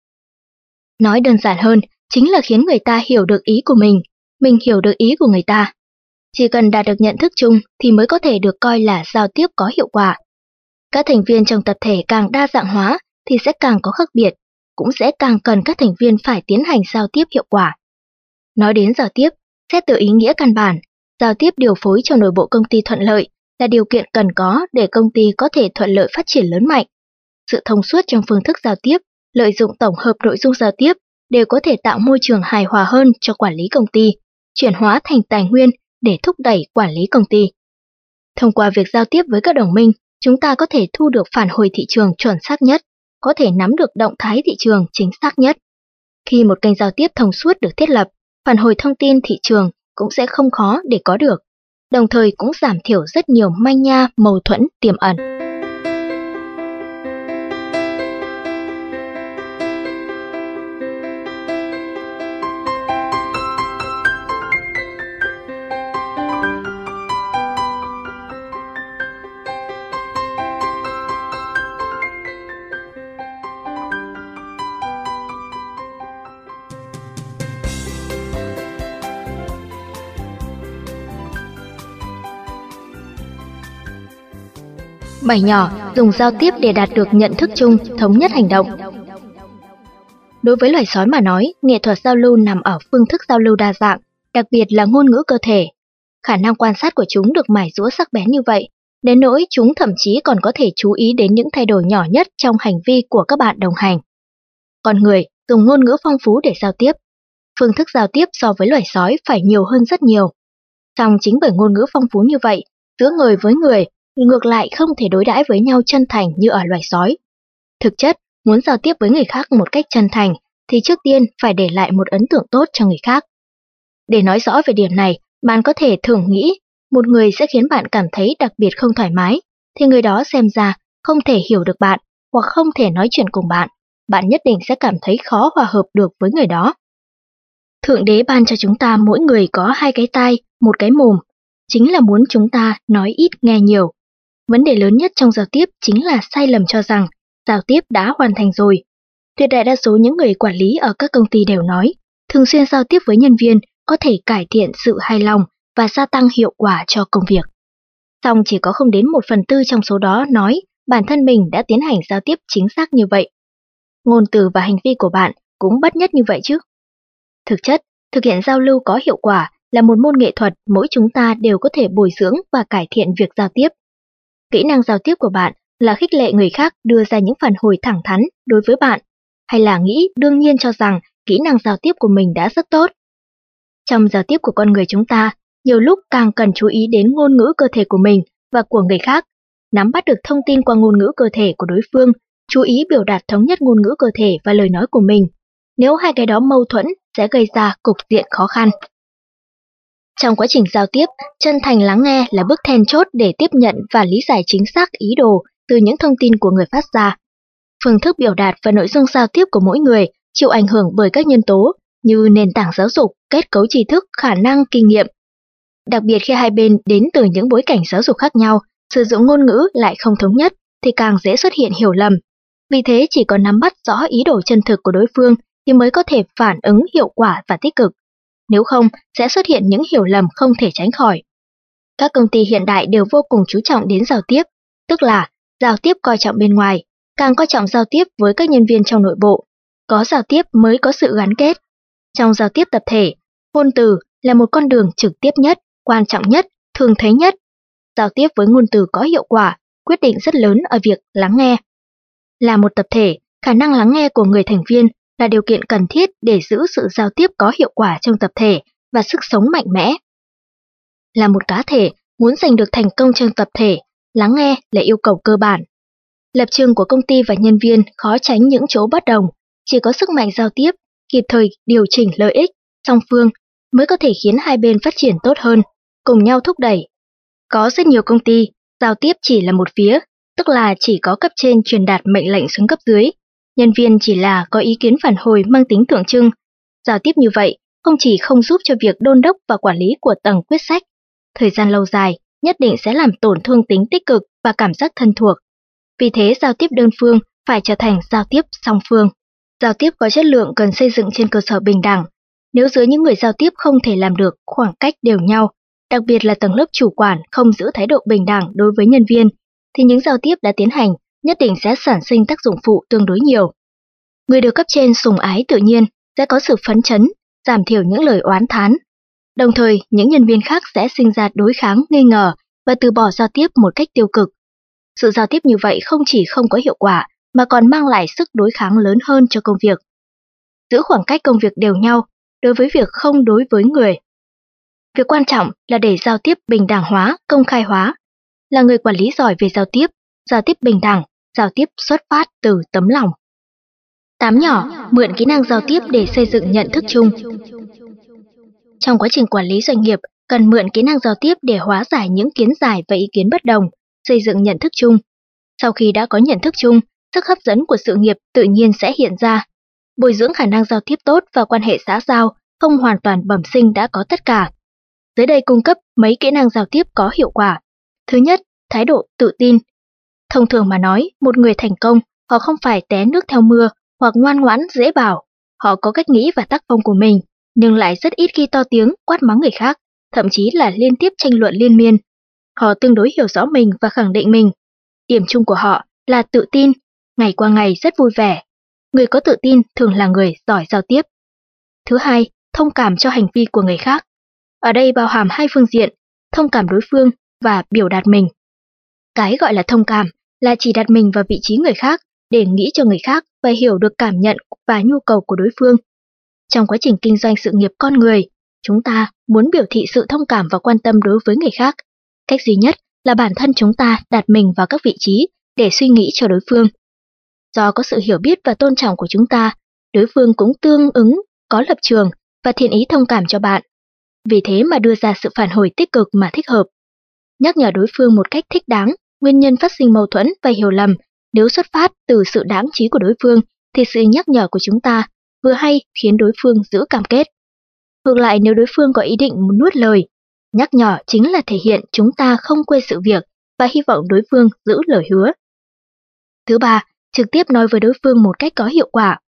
Nói đơn giản hơn, chính là khiến người ta hiểu được ý của mình, mình hiểu được ý của người ta. Chỉ cần đạt được nhận thức chung thì mới có thể được coi là giao tiếp có hiệu quả. Các thành viên trong tập thể càng đa dạng hóa thì sẽ càng có khác biệt, cũng sẽ càng cần các thành viên phải tiến hành giao tiếp hiệu quả. Nói đến giao tiếp, xét từ ý nghĩa căn bản, giao tiếp điều phối cho nội bộ công ty thuận lợi là điều kiện cần có để công ty có thể thuận lợi phát triển lớn mạnh. Sự thông suốt trong phương thức giao tiếp, lợi dụng tổng hợp nội dung giao tiếp đều có thể tạo môi trường hài hòa hơn cho quản lý công ty, chuyển hóa thành tài nguyên để thúc đẩy quản lý công ty. Thông qua việc giao tiếp với các đồng minh, chúng ta có thể thu được phản hồi thị trường chuẩn xác nhất, có thể nắm được động thái thị trường chính xác nhất. Khi một kênh giao tiếp thông suốt được thiết lập, phản hồi thông tin thị trường cũng sẽ không khó để có được, đồng thời cũng giảm thiểu rất nhiều manh nha mâu thuẫn tiềm ẩn. Bảy nhỏ, dùng giao tiếp để đạt được nhận thức chung, thống nhất hành động. Đối với loài sói mà nói, nghệ thuật giao lưu nằm ở phương thức giao lưu đa dạng, đặc biệt là ngôn ngữ cơ thể. Khả năng quan sát của chúng được mài giũa sắc bén như vậy, đến nỗi chúng thậm chí còn có thể chú ý đến những thay đổi nhỏ nhất trong hành vi của các bạn đồng hành. Con người dùng ngôn ngữ phong phú để giao tiếp. Phương thức giao tiếp so với loài sói phải nhiều hơn rất nhiều. Song chính bởi ngôn ngữ phong phú như vậy, giữa người với người, ngược lại không thể đối đãi với nhau chân thành như ở loài sói. Thực chất, muốn giao tiếp với người khác một cách chân thành, thì trước tiên phải để lại một ấn tượng tốt cho người khác. Để nói rõ về điểm này, bạn có thể thử nghĩ, một người sẽ khiến bạn cảm thấy đặc biệt không thoải mái, thì người đó xem ra không thể hiểu được bạn, hoặc không thể nói chuyện cùng bạn, bạn nhất định sẽ cảm thấy khó hòa hợp được với người đó. Thượng đế ban cho chúng ta mỗi người có hai cái tai, một cái mồm, chính là muốn chúng ta nói ít nghe nhiều. Vấn đề lớn nhất trong giao tiếp chính là sai lầm cho rằng giao tiếp đã hoàn thành rồi. Tuyệt đại đa số những người quản lý ở các công ty đều nói, thường xuyên giao tiếp với nhân viên có thể cải thiện sự hài lòng và gia tăng hiệu quả cho công việc. Song chỉ có không đến một phần tư trong số đó nói bản thân mình đã tiến hành giao tiếp chính xác như vậy. Ngôn từ và hành vi của bạn cũng bất nhất như vậy chứ. Thực chất, thực hiện giao lưu có hiệu quả là một môn nghệ thuật mỗi chúng ta đều có thể bồi dưỡng và cải thiện việc giao tiếp. Kỹ năng giao tiếp của bạn là khích lệ người khác đưa ra những phản hồi thẳng thắn đối với bạn, hay là nghĩ đương nhiên cho rằng kỹ năng giao tiếp của mình đã rất tốt. Trong giao tiếp của con người chúng ta, nhiều lúc càng cần chú ý đến ngôn ngữ cơ thể của mình và của người khác, nắm bắt được thông tin qua ngôn ngữ cơ thể của đối phương, chú ý biểu đạt thống nhất ngôn ngữ cơ thể và lời nói của mình. Nếu hai cái đó mâu thuẫn sẽ gây ra cục diện khó khăn. Trong quá trình giao tiếp, chân thành lắng nghe là bước then chốt để tiếp nhận và lý giải chính xác ý đồ từ những thông tin của người phát ra. Phương thức biểu đạt và nội dung giao tiếp của mỗi người chịu ảnh hưởng bởi các nhân tố như nền tảng giáo dục, kết cấu tri thức, khả năng, kinh nghiệm. Đặc biệt khi hai bên đến từ những bối cảnh giáo dục khác nhau, sử dụng ngôn ngữ lại không thống nhất thì càng dễ xuất hiện hiểu lầm. Vì thế chỉ có nắm bắt rõ ý đồ chân thực của đối phương thì mới có thể phản ứng hiệu quả và tích cực. Nếu không, sẽ xuất hiện những hiểu lầm không thể tránh khỏi. Các công ty hiện đại đều vô cùng chú trọng đến giao tiếp, tức là giao tiếp coi trọng bên ngoài, càng coi trọng giao tiếp với các nhân viên trong nội bộ. Có giao tiếp mới có sự gắn kết. Trong giao tiếp tập thể, ngôn từ là một con đường trực tiếp nhất, quan trọng nhất, thường thấy nhất. Giao tiếp với ngôn từ có hiệu quả, quyết định rất lớn ở việc lắng nghe. Là một tập thể, khả năng lắng nghe của người thành viên là điều kiện cần thiết để giữ sự giao tiếp có hiệu quả trong tập thể và sức sống mạnh mẽ. Là một cá thể, muốn giành được thành công trong tập thể, lắng nghe là yêu cầu cơ bản. Lập trường của công ty và nhân viên khó tránh những chỗ bất đồng, chỉ có sức mạnh giao tiếp, kịp thời điều chỉnh lợi ích, song phương mới có thể khiến hai bên phát triển tốt hơn, cùng nhau thúc đẩy. Có rất nhiều công ty, giao tiếp chỉ là một phía, tức là chỉ có cấp trên truyền đạt mệnh lệnh xuống cấp dưới. Nhân viên chỉ là có ý kiến phản hồi mang tính tượng trưng. Giao tiếp như vậy không chỉ không giúp cho việc đôn đốc và quản lý của tầng quyết sách, thời gian lâu dài nhất định sẽ làm tổn thương tính tích cực và cảm giác thân thuộc. Vì thế giao tiếp đơn phương phải trở thành giao tiếp song phương. Giao tiếp có chất lượng cần xây dựng trên cơ sở bình đẳng. Nếu giữa những người giao tiếp không thể làm được khoảng cách đều nhau, đặc biệt là tầng lớp chủ quản không giữ thái độ bình đẳng đối với nhân viên, thì những giao tiếp đã tiến hành nhất định sẽ sản sinh tác dụng phụ tương đối nhiều. Người được cấp trên sủng ái tự nhiên sẽ có sự phấn chấn, giảm thiểu những lời oán thán. Đồng thời, những nhân viên khác sẽ sinh ra đối kháng, nghi ngờ và từ bỏ giao tiếp một cách tiêu cực. Sự giao tiếp như vậy không chỉ không có hiệu quả, mà còn mang lại sức đối kháng lớn hơn cho công việc. Giữ khoảng cách công việc đều nhau đối với việc không đối với người. Việc quan trọng là để giao tiếp bình đẳng hóa, công khai hóa. Là người quản lý giỏi về giao tiếp, giao tiếp bình đẳng, giao tiếp xuất phát từ tấm lòng. Tám nhỏ, mượn kỹ năng giao tiếp để xây dựng nhận thức chung. Trong quá trình quản lý doanh nghiệp, cần mượn kỹ năng giao tiếp để hóa giải những kiến giải và ý kiến bất đồng, xây dựng nhận thức chung. Sau khi đã có nhận thức chung, sức hấp dẫn của sự nghiệp tự nhiên sẽ hiện ra. Bồi dưỡng khả năng giao tiếp tốt và quan hệ xã giao không hoàn toàn bẩm sinh đã có tất cả. Dưới đây cung cấp mấy kỹ năng giao tiếp có hiệu quả. Thứ nhất, thái độ tự tin. Thông thường mà nói, một người thành công, họ không phải té nước theo mưa hoặc ngoan ngoãn dễ bảo. Họ có cách nghĩ và tác phong của mình, nhưng lại rất ít khi to tiếng quát mắng người khác, thậm chí là liên tiếp tranh luận liên miên. Họ tương đối hiểu rõ mình và khẳng định mình. Điểm chung của họ là tự tin, ngày qua ngày rất vui vẻ. Người có tự tin thường là người giỏi giao tiếp. Thứ hai, thông cảm cho hành vi của người khác. Ở đây bao hàm hai phương diện, thông cảm đối phương và biểu đạt mình. Cái gọi là thông cảm là chỉ đặt mình vào vị trí người khác để nghĩ cho người khác và hiểu được cảm nhận và nhu cầu của đối phương. Trong quá trình kinh doanh sự nghiệp con người, chúng ta muốn biểu thị sự thông cảm và quan tâm đối với người khác. Cách duy nhất là bản thân chúng ta đặt mình vào các vị trí để suy nghĩ cho đối phương. Do có sự hiểu biết và tôn trọng của chúng ta, đối phương cũng tương ứng, có lập trường và thiện ý thông cảm cho bạn. Vì thế mà đưa ra sự phản hồi tích cực mà thích hợp. Nhắc nhở đối phương một cách thích đáng, nguyên nhân phát sinh mâu thuẫn và hiểu lầm nếu xuất phát từ sự đáng trí của đối phương thì sự nhắc nhở của chúng ta vừa hay khiến đối phương giữ cam kết. Ngược lại, nếu đối phương có ý định nuốt lời, nhắc nhở chính là thể hiện chúng ta không quên sự việc và hy vọng đối phương giữ lời hứa. Thứ ba, trực tiếp nói với đối phương một cách có hiệu quả,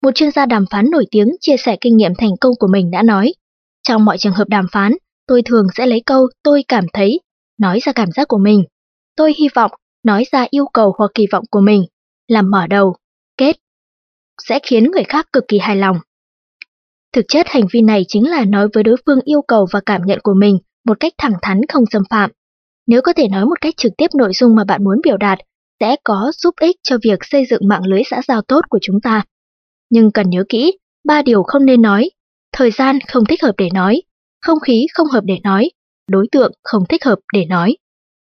một chuyên gia đàm phán nổi tiếng chia sẻ kinh nghiệm thành công của mình đã nói, trong mọi trường hợp đàm phán, tôi thường sẽ lấy câu tôi cảm thấy, nói ra cảm giác của mình. Tôi hy vọng, nói ra yêu cầu hoặc kỳ vọng của mình, làm mở đầu, kết, sẽ khiến người khác cực kỳ hài lòng. Thực chất hành vi này chính là nói với đối phương yêu cầu và cảm nhận của mình một cách thẳng thắn không xâm phạm. Nếu có thể nói một cách trực tiếp nội dung mà bạn muốn biểu đạt, sẽ có giúp ích cho việc xây dựng mạng lưới xã giao tốt của chúng ta. Nhưng cần nhớ kỹ, ba điều không nên nói: thời gian không thích hợp để nói, không khí không hợp để nói, đối tượng không thích hợp để nói.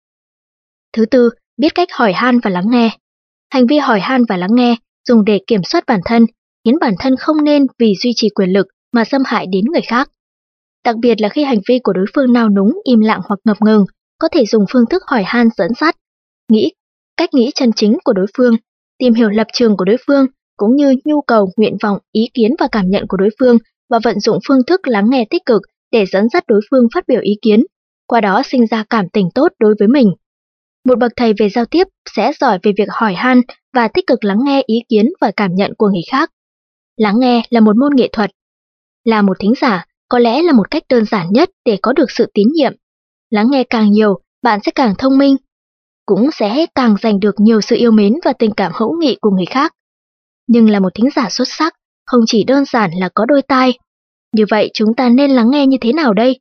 Thứ tư, biết cách hỏi han và lắng nghe. Hành vi hỏi han và lắng nghe dùng để kiểm soát bản thân, khiến bản thân không nên vì duy trì quyền lực mà xâm hại đến người khác. Đặc biệt là khi hành vi của đối phương nao núng, im lặng hoặc ngập ngừng, có thể dùng phương thức hỏi han dẫn dắt, nghĩ, cách nghĩ chân chính của đối phương, tìm hiểu lập trường của đối phương, cũng như nhu cầu, nguyện vọng, ý kiến và cảm nhận của đối phương, và vận dụng phương thức lắng nghe tích cực để dẫn dắt đối phương phát biểu ý kiến, qua đó sinh ra cảm tình tốt đối với mình. Một bậc thầy về giao tiếp sẽ giỏi về việc hỏi han và tích cực lắng nghe ý kiến và cảm nhận của người khác. Lắng nghe là một môn nghệ thuật. Là một thính giả, có lẽ là một cách đơn giản nhất để có được sự tín nhiệm. Lắng nghe càng nhiều, bạn sẽ càng thông minh, cũng sẽ càng giành được nhiều sự yêu mến và tình cảm hữu nghị của người khác. Nhưng là một thính giả xuất sắc, không chỉ đơn giản là có đôi tai. Như vậy chúng ta nên lắng nghe như thế nào đây?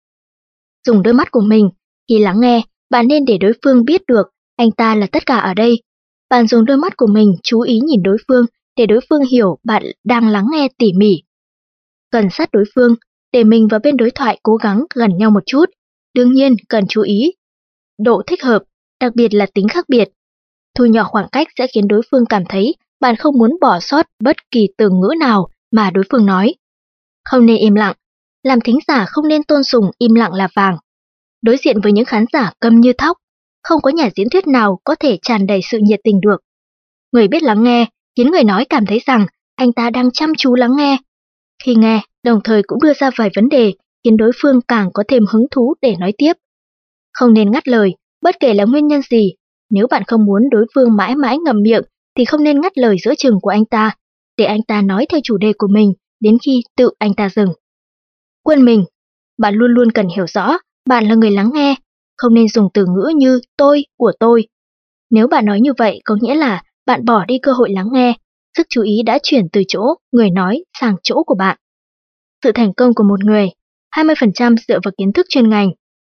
Dùng đôi mắt của mình. Khi lắng nghe, bạn nên để đối phương biết được anh ta là tất cả ở đây. Bạn dùng đôi mắt của mình chú ý nhìn đối phương để đối phương hiểu bạn đang lắng nghe tỉ mỉ. Gần sát đối phương, để mình và bên đối thoại cố gắng gần nhau một chút. Đương nhiên cần chú ý độ thích hợp, đặc biệt là tính khác biệt. Thu nhỏ khoảng cách sẽ khiến đối phương cảm thấy bạn không muốn bỏ sót bất kỳ từ ngữ nào mà đối phương nói. Không nên im lặng. Làm thính giả không nên tôn sùng im lặng là vàng. Đối diện với những khán giả câm như thóc, không có nhà diễn thuyết nào có thể tràn đầy sự nhiệt tình được. Người biết lắng nghe khiến người nói cảm thấy rằng anh ta đang chăm chú lắng nghe. Khi nghe, đồng thời cũng đưa ra vài vấn đề, khiến đối phương càng có thêm hứng thú để nói tiếp. Không nên ngắt lời, bất kể là nguyên nhân gì. Nếu bạn không muốn đối phương mãi mãi ngậm miệng, thì không nên ngắt lời giữa chừng của anh ta, để anh ta nói theo chủ đề của mình đến khi tự anh ta dừng. Quên mình, bạn luôn luôn cần hiểu rõ, bạn là người lắng nghe, không nên dùng từ ngữ như tôi, của tôi. Nếu bạn nói như vậy có nghĩa là bạn bỏ đi cơ hội lắng nghe, sức chú ý đã chuyển từ chỗ người nói sang chỗ của bạn. Sự thành công của một người, hai mươi phần trăm dựa vào kiến thức chuyên ngành,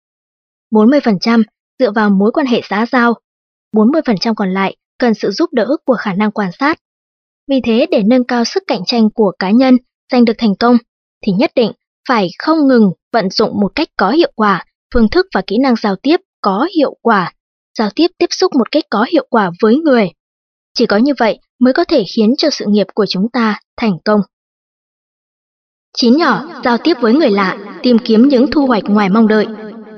bốn mươi phần trăm dựa vào mối quan hệ xã giao, bốn mươi phần trăm còn lại cần sự giúp đỡ của khả năng quan sát. Vì thế, để nâng cao sức cạnh tranh của cá nhân, giành được thành công, thì nhất định phải không ngừng vận dụng một cách có hiệu quả phương thức và kỹ năng giao tiếp có hiệu quả, giao tiếp tiếp xúc một cách có hiệu quả với người. Chỉ có như vậy mới có thể khiến cho sự nghiệp của chúng ta thành công. chín nhỏ, giao tiếp với người lạ, tìm kiếm những thu hoạch ngoài mong đợi.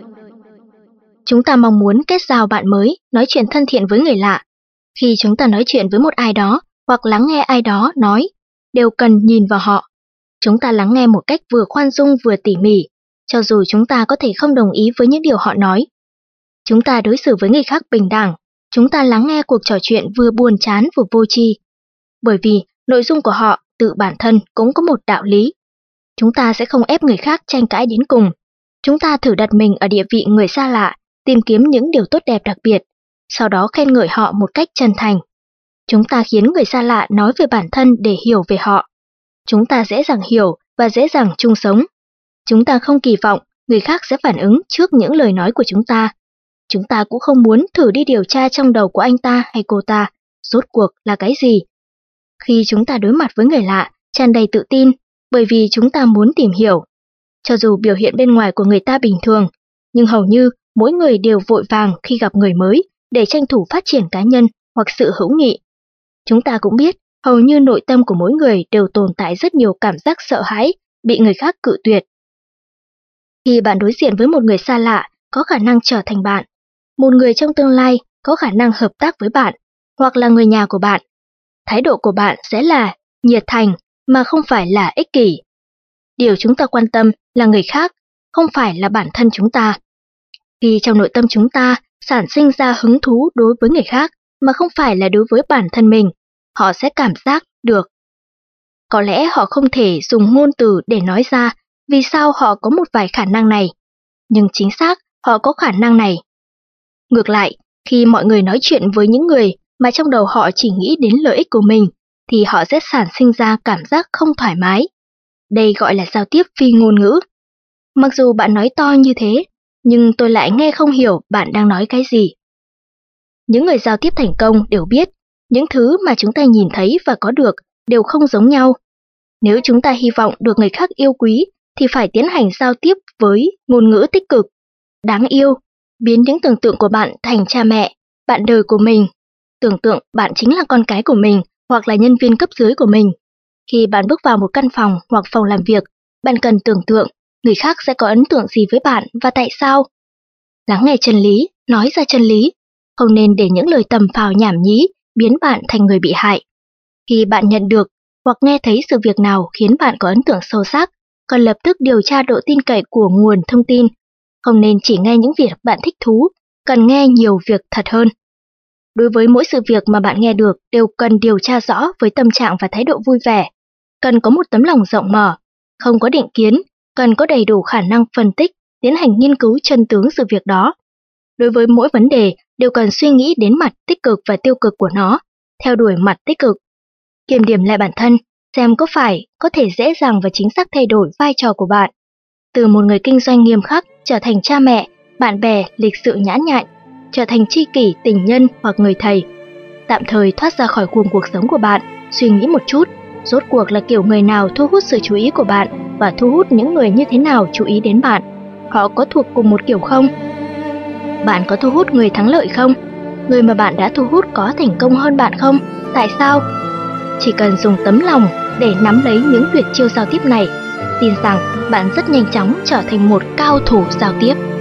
Chúng ta mong muốn kết giao bạn mới, nói chuyện thân thiện với người lạ. Khi chúng ta nói chuyện với một ai đó, hoặc lắng nghe ai đó nói, đều cần nhìn vào họ. Chúng ta lắng nghe một cách vừa khoan dung vừa tỉ mỉ, cho dù chúng ta có thể không đồng ý với những điều họ nói. Chúng ta đối xử với người khác bình đẳng, chúng ta lắng nghe cuộc trò chuyện vừa buồn chán vừa vô tri. Bởi vì nội dung của họ tự bản thân cũng có một đạo lý. Chúng ta sẽ không ép người khác tranh cãi đến cùng. Chúng ta thử đặt mình ở địa vị người xa lạ, tìm kiếm những điều tốt đẹp đặc biệt, sau đó khen ngợi họ một cách chân thành. Chúng ta khiến người xa lạ nói về bản thân để hiểu về họ. Chúng ta dễ dàng hiểu và dễ dàng chung sống. Chúng ta không kỳ vọng người khác sẽ phản ứng trước những lời nói của chúng ta. Chúng ta cũng không muốn thử đi điều tra trong đầu của anh ta hay cô ta, rốt cuộc là cái gì. Khi chúng ta đối mặt với người lạ, tràn đầy tự tin, bởi vì chúng ta muốn tìm hiểu. Cho dù biểu hiện bên ngoài của người ta bình thường, nhưng hầu như mỗi người đều vội vàng khi gặp người mới để tranh thủ phát triển cá nhân hoặc sự hữu nghị. Chúng ta cũng biết, hầu như nội tâm của mỗi người đều tồn tại rất nhiều cảm giác sợ hãi, bị người khác cự tuyệt. Khi bạn đối diện với một người xa lạ, có khả năng trở thành bạn, một người trong tương lai có khả năng hợp tác với bạn, hoặc là người nhà của bạn, thái độ của bạn sẽ là nhiệt thành mà không phải là ích kỷ. Điều chúng ta quan tâm là người khác, không phải là bản thân chúng ta. Khi trong nội tâm chúng ta sản sinh ra hứng thú đối với người khác mà không phải là đối với bản thân mình, họ sẽ cảm giác được Có lẽ họ không thể dùng ngôn từ để nói ra vì sao họ có một vài khả năng này, nhưng chính xác họ có khả năng này. Ngược lại, khi mọi người nói chuyện với những người mà trong đầu họ chỉ nghĩ đến lợi ích của mình, thì họ sẽ sản sinh ra cảm giác không thoải mái. Đây gọi là giao tiếp phi ngôn ngữ. Mặc dù bạn nói to như thế, nhưng tôi lại nghe không hiểu bạn đang nói cái gì. Những người giao tiếp thành công đều biết, những thứ mà chúng ta nhìn thấy và có được đều không giống nhau. Nếu chúng ta hy vọng được người khác yêu quý, thì phải tiến hành giao tiếp với ngôn ngữ tích cực, đáng yêu, biến những tưởng tượng của bạn thành cha mẹ, bạn đời của mình. Tưởng tượng bạn chính là con cái của mình hoặc là nhân viên cấp dưới của mình. Khi bạn bước vào một căn phòng hoặc phòng làm việc, bạn cần tưởng tượng người khác sẽ có ấn tượng gì với bạn và tại sao. Lắng nghe chân lý, nói ra chân lý, không nên để những lời tầm phào nhảm nhí biến bạn thành người bị hại. Khi bạn nhận được hoặc nghe thấy sự việc nào khiến bạn có ấn tượng sâu sắc, cần lập tức điều tra độ tin cậy của nguồn thông tin. Không nên chỉ nghe những việc bạn thích thú, cần nghe nhiều việc thật hơn. Đối với mỗi sự việc mà bạn nghe được đều cần điều tra rõ với tâm trạng và thái độ vui vẻ. Cần có một tấm lòng rộng mở, không có định kiến, cần có đầy đủ khả năng phân tích, tiến hành nghiên cứu chân tướng sự việc đó. Đối với mỗi vấn đề đều cần suy nghĩ đến mặt tích cực và tiêu cực của nó, theo đuổi mặt tích cực. Kiểm điểm lại bản thân, xem có phải có thể dễ dàng và chính xác thay đổi vai trò của bạn. Từ một người kinh doanh nghiêm khắc trở thành cha mẹ, bạn bè, lịch sự nhã nhặn, trở thành tri kỷ, tình nhân hoặc người thầy. Tạm thời thoát ra khỏi guồng cuộc sống của bạn, suy nghĩ một chút, rốt cuộc là kiểu người nào thu hút sự chú ý của bạn và thu hút những người như thế nào chú ý đến bạn. Họ có thuộc cùng một kiểu không? Bạn có thu hút người thắng lợi không? Người mà bạn đã thu hút có thành công hơn bạn không? Tại sao? Chỉ cần dùng tấm lòng để nắm lấy những tuyệt chiêu giao tiếp này, tin rằng bạn rất nhanh chóng trở thành một cao thủ giao tiếp.